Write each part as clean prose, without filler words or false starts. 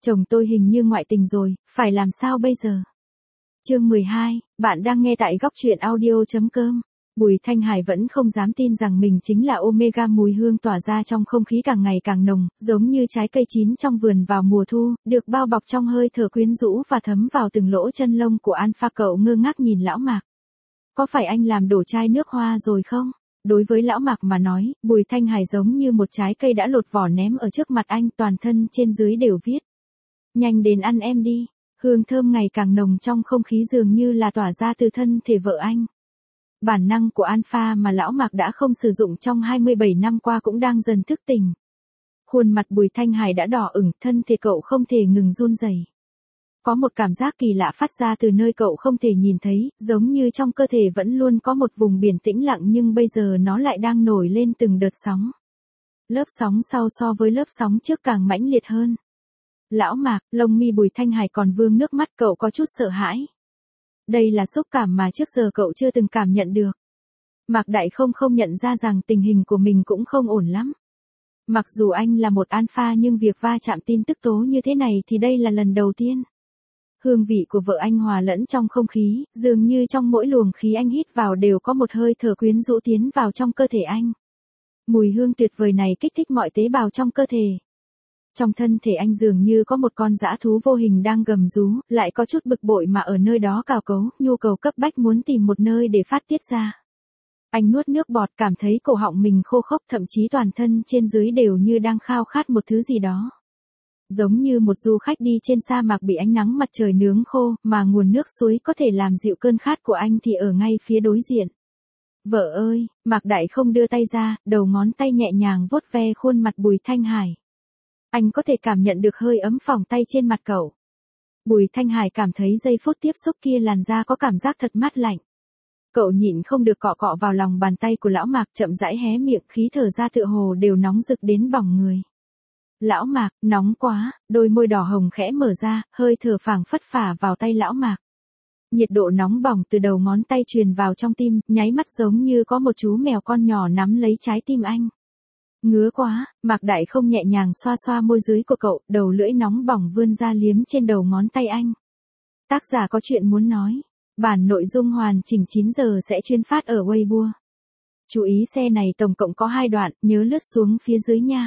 Chồng tôi hình như ngoại tình rồi, phải làm sao bây giờ? Chương 12, bạn đang nghe tại góc truyện audio.com. Bùi Thanh Hải vẫn không dám tin rằng mình chính là Omega, mùi hương tỏa ra trong không khí càng ngày càng nồng, giống như trái cây chín trong vườn vào mùa thu, được bao bọc trong hơi thở quyến rũ và thấm vào từng lỗ chân lông của Alpha. Cậu ngơ ngác nhìn lão Mạc. Có phải anh làm đổ chai nước hoa rồi không? Đối với lão Mạc mà nói, Bùi Thanh Hải giống như một trái cây đã lột vỏ ném ở trước mặt anh, toàn thân trên dưới đều viết: nhanh đến ăn em đi. Hương thơm ngày càng nồng trong không khí, dường như là tỏa ra từ thân thể vợ anh. Bản năng của Alpha mà lão Mạc đã không sử dụng trong 27 năm qua cũng đang dần thức tỉnh. Khuôn mặt Bùi Thanh Hải đã đỏ ửng, thân thể cậu không thể ngừng run rẩy. Có một cảm giác kỳ lạ phát ra từ nơi cậu không thể nhìn thấy, giống như trong cơ thể vẫn luôn có một vùng biển tĩnh lặng, nhưng bây giờ nó lại đang nổi lên từng đợt sóng. Lớp sóng sau so với lớp sóng trước càng mãnh liệt hơn. Lão Mạc, lông mi Bùi Thanh Hải còn vương nước mắt, cậu có chút sợ hãi. Đây là xúc cảm mà trước giờ cậu chưa từng cảm nhận được. Mạc Đại không nhận ra rằng tình hình của mình cũng không ổn lắm. Mặc dù anh là một alpha nhưng việc va chạm tin tức tố như thế này thì đây là lần đầu tiên. Hương vị của vợ anh hòa lẫn trong không khí, dường như trong mỗi luồng khí anh hít vào đều có một hơi thở quyến rũ tiến vào trong cơ thể anh. Mùi hương tuyệt vời này kích thích mọi tế bào trong cơ thể. Trong thân thể anh dường như có một con dã thú vô hình đang gầm rú, lại có chút bực bội mà ở nơi đó cào cấu, nhu cầu cấp bách muốn tìm một nơi để phát tiết ra. Anh nuốt nước bọt, cảm thấy cổ họng mình khô khốc, thậm chí toàn thân trên dưới đều như đang khao khát một thứ gì đó. Giống như một du khách đi trên sa mạc bị ánh nắng mặt trời nướng khô, mà nguồn nước suối có thể làm dịu cơn khát của anh thì ở ngay phía đối diện. Vợ ơi, Mạc Đại không đưa tay ra, đầu ngón tay nhẹ nhàng vuốt ve khuôn mặt Bùi Thanh Hải. Anh có thể cảm nhận được hơi ấm phỏng tay trên mặt cậu. Bùi Thanh Hải cảm thấy giây phút tiếp xúc kia làn da có cảm giác thật mát lạnh. Cậu nhịn không được cọ cọ vào lòng bàn tay của lão Mạc, chậm rãi hé miệng, khí thở ra tựa hồ đều nóng rực đến bỏng người. Lão Mạc, nóng quá, đôi môi đỏ hồng khẽ mở ra, hơi thở phảng phất phả vào tay lão Mạc. Nhiệt độ nóng bỏng từ đầu ngón tay truyền vào trong tim, nháy mắt giống như có một chú mèo con nhỏ nắm lấy trái tim anh. Ngứa quá, Mạc Đại không nhẹ nhàng xoa xoa môi dưới của cậu, đầu lưỡi nóng bỏng vươn ra liếm trên đầu ngón tay anh. Tác giả có chuyện muốn nói. Bản nội dung hoàn chỉnh 9 giờ sẽ chuyên phát ở Weibo. Chú ý xe này tổng cộng có 2 đoạn, nhớ lướt xuống phía dưới nha.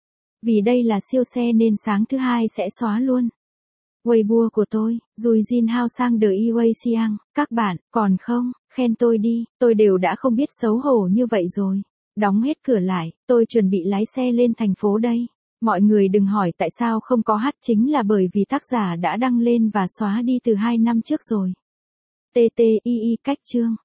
Vì đây là siêu xe nên sáng thứ Hai sẽ xóa luôn. Weibo của tôi, Dùi Jin Hao sang The Iway Siang, các bạn, còn không, khen tôi đi, tôi đều đã không biết xấu hổ như vậy rồi. Đóng hết cửa lại, tôi chuẩn bị lái xe lên thành phố đây. Mọi người đừng hỏi tại sao không có hát, chính là bởi vì tác giả đã đăng lên và xóa đi từ 2 năm trước rồi. TTII cách chương.